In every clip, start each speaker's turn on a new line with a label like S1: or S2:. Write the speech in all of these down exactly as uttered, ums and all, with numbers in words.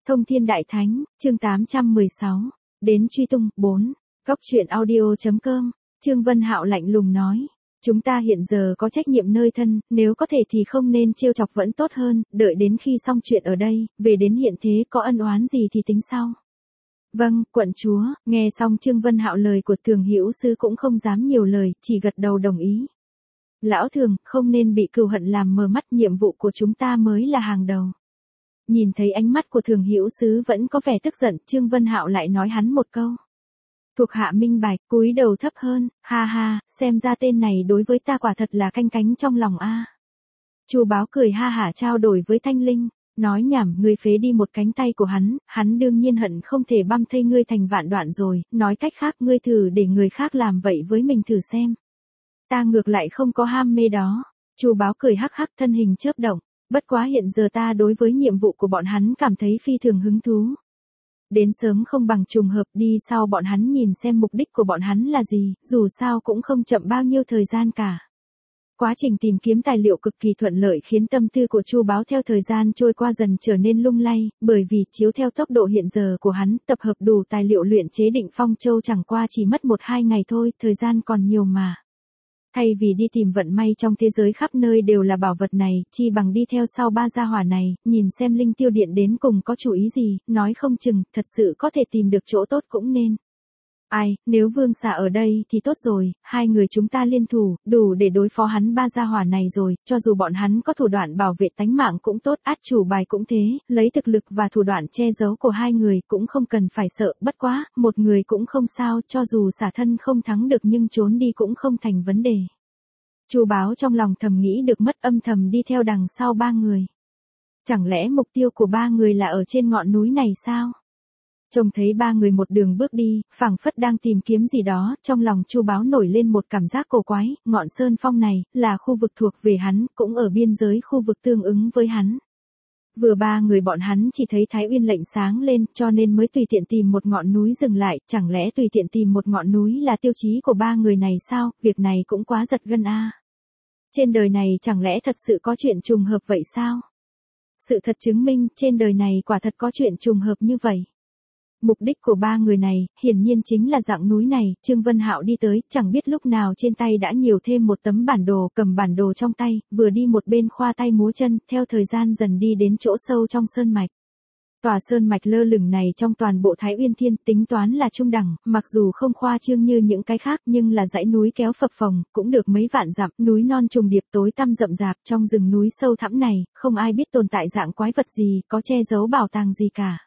S1: Thông Thiên Đại Thánh, chương tám trăm mười sáu, đến truy tung, bốn, Góc truyện audio.com, Trương Vân Hạo lạnh lùng nói. Chúng ta hiện giờ có trách nhiệm nơi thân, nếu có thể thì không nên trêu chọc vẫn tốt hơn, đợi đến khi xong chuyện ở đây, về đến hiện thế có ân oán gì thì tính sau. Vâng, quận chúa, nghe xong Trương Vân Hạo lời của Thường Hữu Sư cũng không dám nhiều lời, chỉ gật đầu đồng ý. Lão Thường, không nên bị cừu hận làm mờ mắt, nhiệm vụ của chúng ta mới là hàng đầu. Nhìn thấy ánh mắt của Thường Hữu Sứ vẫn có vẻ tức giận, Trương Vân Hạo lại nói hắn một câu. Thuộc hạ minh bạch, cúi đầu thấp hơn, ha ha, xem ra tên này đối với ta quả thật là canh cánh trong lòng a. Chu Báo cười ha hả trao đổi với Thanh Linh, nói nhảm, ngươi phế đi một cánh tay của hắn, hắn đương nhiên hận không thể băm thây ngươi thành vạn đoạn rồi, nói cách khác ngươi thử để người khác làm vậy với mình thử xem. Ta ngược lại không có ham mê đó. Chu Báo cười hắc hắc, thân hình chớp động, bất quá hiện giờ ta đối với nhiệm vụ của bọn hắn cảm thấy phi thường hứng thú. Đến sớm không bằng trùng hợp, đi sau bọn hắn nhìn xem mục đích của bọn hắn là gì, dù sao cũng không chậm bao nhiêu thời gian cả. Quá trình tìm kiếm tài liệu cực kỳ thuận lợi khiến tâm tư của Chu Báo theo thời gian trôi qua dần trở nên lung lay, bởi vì chiếu theo tốc độ hiện giờ của hắn, tập hợp đủ tài liệu luyện chế Định Phong Châu chẳng qua chỉ mất một hai ngày thôi, thời gian còn nhiều mà. Thay vì đi tìm vận may trong thế giới khắp nơi đều là bảo vật này, chi bằng đi theo sau ba gia hỏa này, nhìn xem Linh Tiêu Điện đến cùng có chủ ý gì, nói không chừng, thật sự có thể tìm được chỗ tốt cũng nên. Ai, nếu Vương Xà ở đây thì tốt rồi, hai người chúng ta liên thủ, đủ để đối phó hắn ba gia hỏa này rồi, cho dù bọn hắn có thủ đoạn bảo vệ tánh mạng cũng tốt, át chủ bài cũng thế, lấy thực lực và thủ đoạn che giấu của hai người cũng không cần phải sợ, bất quá, một người cũng không sao, cho dù xả thân không thắng được nhưng trốn đi cũng không thành vấn đề. Chu Báo trong lòng thầm nghĩ được mất, âm thầm đi theo đằng sau ba người. Chẳng lẽ mục tiêu của ba người là ở trên ngọn núi này sao? Trông thấy ba người một đường bước đi, phảng phất đang tìm kiếm gì đó, trong lòng Chu Báo nổi lên một cảm giác cổ quái, ngọn sơn phong này, là khu vực thuộc về hắn, cũng ở biên giới khu vực tương ứng với hắn. Vừa ba người bọn hắn chỉ thấy Thái Uyên lệnh sáng lên, cho nên mới tùy tiện tìm một ngọn núi dừng lại, chẳng lẽ tùy tiện tìm một ngọn núi là tiêu chí của ba người này sao, việc này cũng quá giật gân a. Trên đời này chẳng lẽ thật sự có chuyện trùng hợp vậy sao? Sự thật chứng minh, trên đời này quả thật có chuyện trùng hợp như vậy. Mục đích của ba người này, hiển nhiên chính là dạng núi này, Trương Vân Hạo đi tới, chẳng biết lúc nào trên tay đã nhiều thêm một tấm bản đồ, cầm bản đồ trong tay, vừa đi một bên khoa tay múa chân, theo thời gian dần đi đến chỗ sâu trong sơn mạch. Tòa sơn mạch lơ lửng này trong toàn bộ Thái Uyên Thiên tính toán là trung đẳng, mặc dù không khoa trương như những cái khác nhưng là dãy núi kéo phập phồng, cũng được mấy vạn dặm, núi non trùng điệp tối tăm rậm rạp, trong rừng núi sâu thẳm này, không ai biết tồn tại dạng quái vật gì, có che giấu bảo tàng gì cả.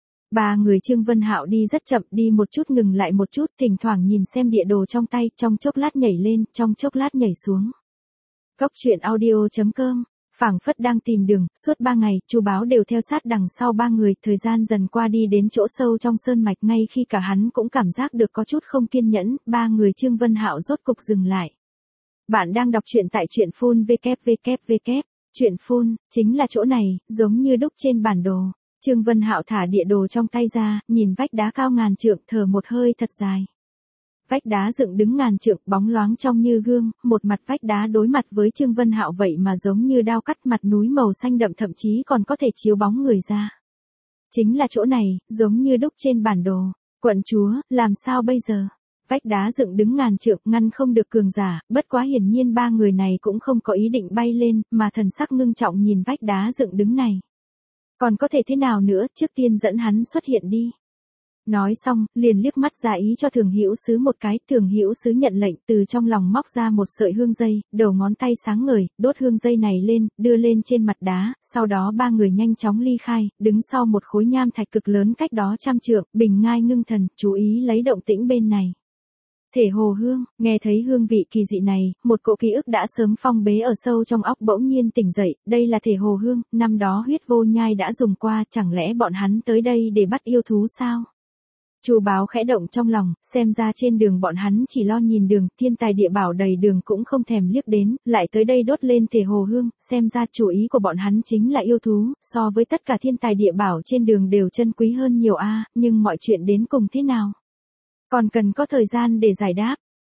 S1: Ba người Trương Vân Hạo đi rất chậm, đi một chút ngừng lại một chút, thỉnh thoảng nhìn xem địa đồ trong tay, trong chốc lát nhảy lên, trong chốc lát nhảy xuống. Góc truyện audio.com, phảng phất đang tìm đường, suốt ba ngày, Chu Báo đều theo sát đằng sau ba người, thời gian dần qua đi đến chỗ sâu trong sơn mạch, ngay khi cả hắn cũng cảm giác được có chút không kiên nhẫn, ba người Trương Vân Hạo rốt cục dừng lại. Bạn đang đọc truyện tại truyện phun www. Truyện phun, chính là chỗ này, giống như đúc trên bản đồ. Trương Vân Hạo thả địa đồ trong tay ra, nhìn vách đá cao ngàn trượng, thở một hơi thật dài. Vách đá dựng đứng ngàn trượng, bóng loáng trong như gương, một mặt vách đá đối mặt với Trương Vân Hạo vậy mà giống như đao cắt, mặt núi màu xanh đậm thậm chí còn có thể chiếu bóng người ra. Chính là chỗ này, giống như đúc trên bản đồ. Quận chúa, làm sao bây giờ? Vách đá dựng đứng ngàn trượng, ngăn không được cường giả, bất quá hiển nhiên ba người này cũng không có ý định bay lên, mà thần sắc ngưng trọng nhìn vách đá dựng đứng này. Còn có thể thế nào nữa, trước tiên dẫn hắn xuất hiện đi. Nói xong, liền liếc mắt ra ý cho Thường Hữu Sứ một cái, Thường Hữu Sứ nhận lệnh, từ trong lòng móc ra một sợi hương dây, đầu ngón tay sáng ngời, đốt hương dây này lên, đưa lên trên mặt đá, sau đó ba người nhanh chóng ly khai, đứng sau một khối nham thạch cực lớn cách đó trăm trượng, bình ngai ngưng thần, chú ý lấy động tĩnh bên này. Thể hồ hương, nghe thấy hương vị kỳ dị này, một cỗ ký ức đã sớm phong bế ở sâu trong óc bỗng nhiên tỉnh dậy, đây là thể hồ hương, năm đó Huyết Vô Nhai đã dùng qua, chẳng lẽ bọn hắn tới đây để bắt yêu thú sao? Chu Báo khẽ động trong lòng, xem ra trên đường bọn hắn chỉ lo nhìn đường, thiên tài địa bảo đầy đường cũng không thèm liếc đến, lại tới đây đốt lên thể hồ hương, xem ra chủ ý của bọn hắn chính là yêu thú, so với tất cả thiên tài địa bảo trên đường đều chân quý hơn nhiều a, nhưng mọi chuyện đến cùng thế nào? Còn cần có thời gian để giải đáp.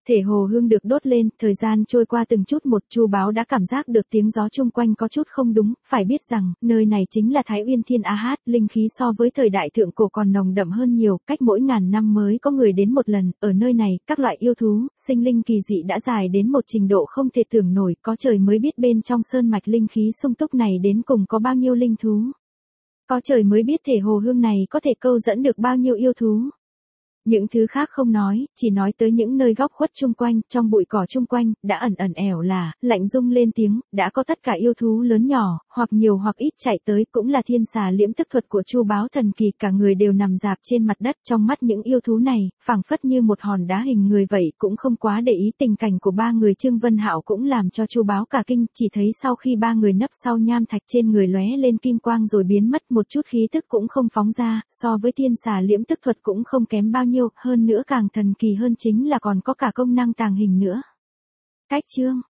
S1: Thể hồ hương được đốt lên, thời gian trôi qua từng chút một, Chu Báo đã cảm giác được tiếng gió chung quanh có chút không đúng, phải biết rằng, nơi này chính là Thái Uyên Thiên A Hát, linh khí so với thời đại thượng cổ còn nồng đậm hơn nhiều, cách mỗi ngàn năm mới có người đến một lần, ở nơi này, các loại yêu thú, sinh linh kỳ dị đã dài đến một trình độ không thể tưởng nổi, có trời mới biết bên trong sơn mạch linh khí sung túc này đến cùng có bao nhiêu linh thú. Có trời mới biết thể hồ hương này có thể câu dẫn được bao nhiêu yêu thú. Những thứ khác không nói, chỉ nói tới những nơi góc khuất chung quanh, trong bụi cỏ chung quanh, đã ẩn ẩn ẻo là, lạnh rung lên tiếng, đã có tất cả yêu thú lớn nhỏ, hoặc nhiều hoặc ít chạy tới, cũng là thiên xà liễm tức thuật của Chu Báo thần kỳ, cả người đều nằm rạp trên mặt đất, trong mắt những yêu thú này, phảng phất như một hòn đá hình người vậy, cũng không quá để ý tình cảnh của ba người. Trương Vân Hạo cũng làm cho Chu Báo cả kinh, chỉ thấy sau khi ba người nấp sau nham thạch trên người lóe lên kim quang rồi biến mất, một chút khí tức cũng không phóng ra, so với thiên xà liễm tức thuật cũng không kém bao nhiêu, hơn nữa càng thần kỳ hơn chính là còn có cả công năng tàng hình nữa. Cách chương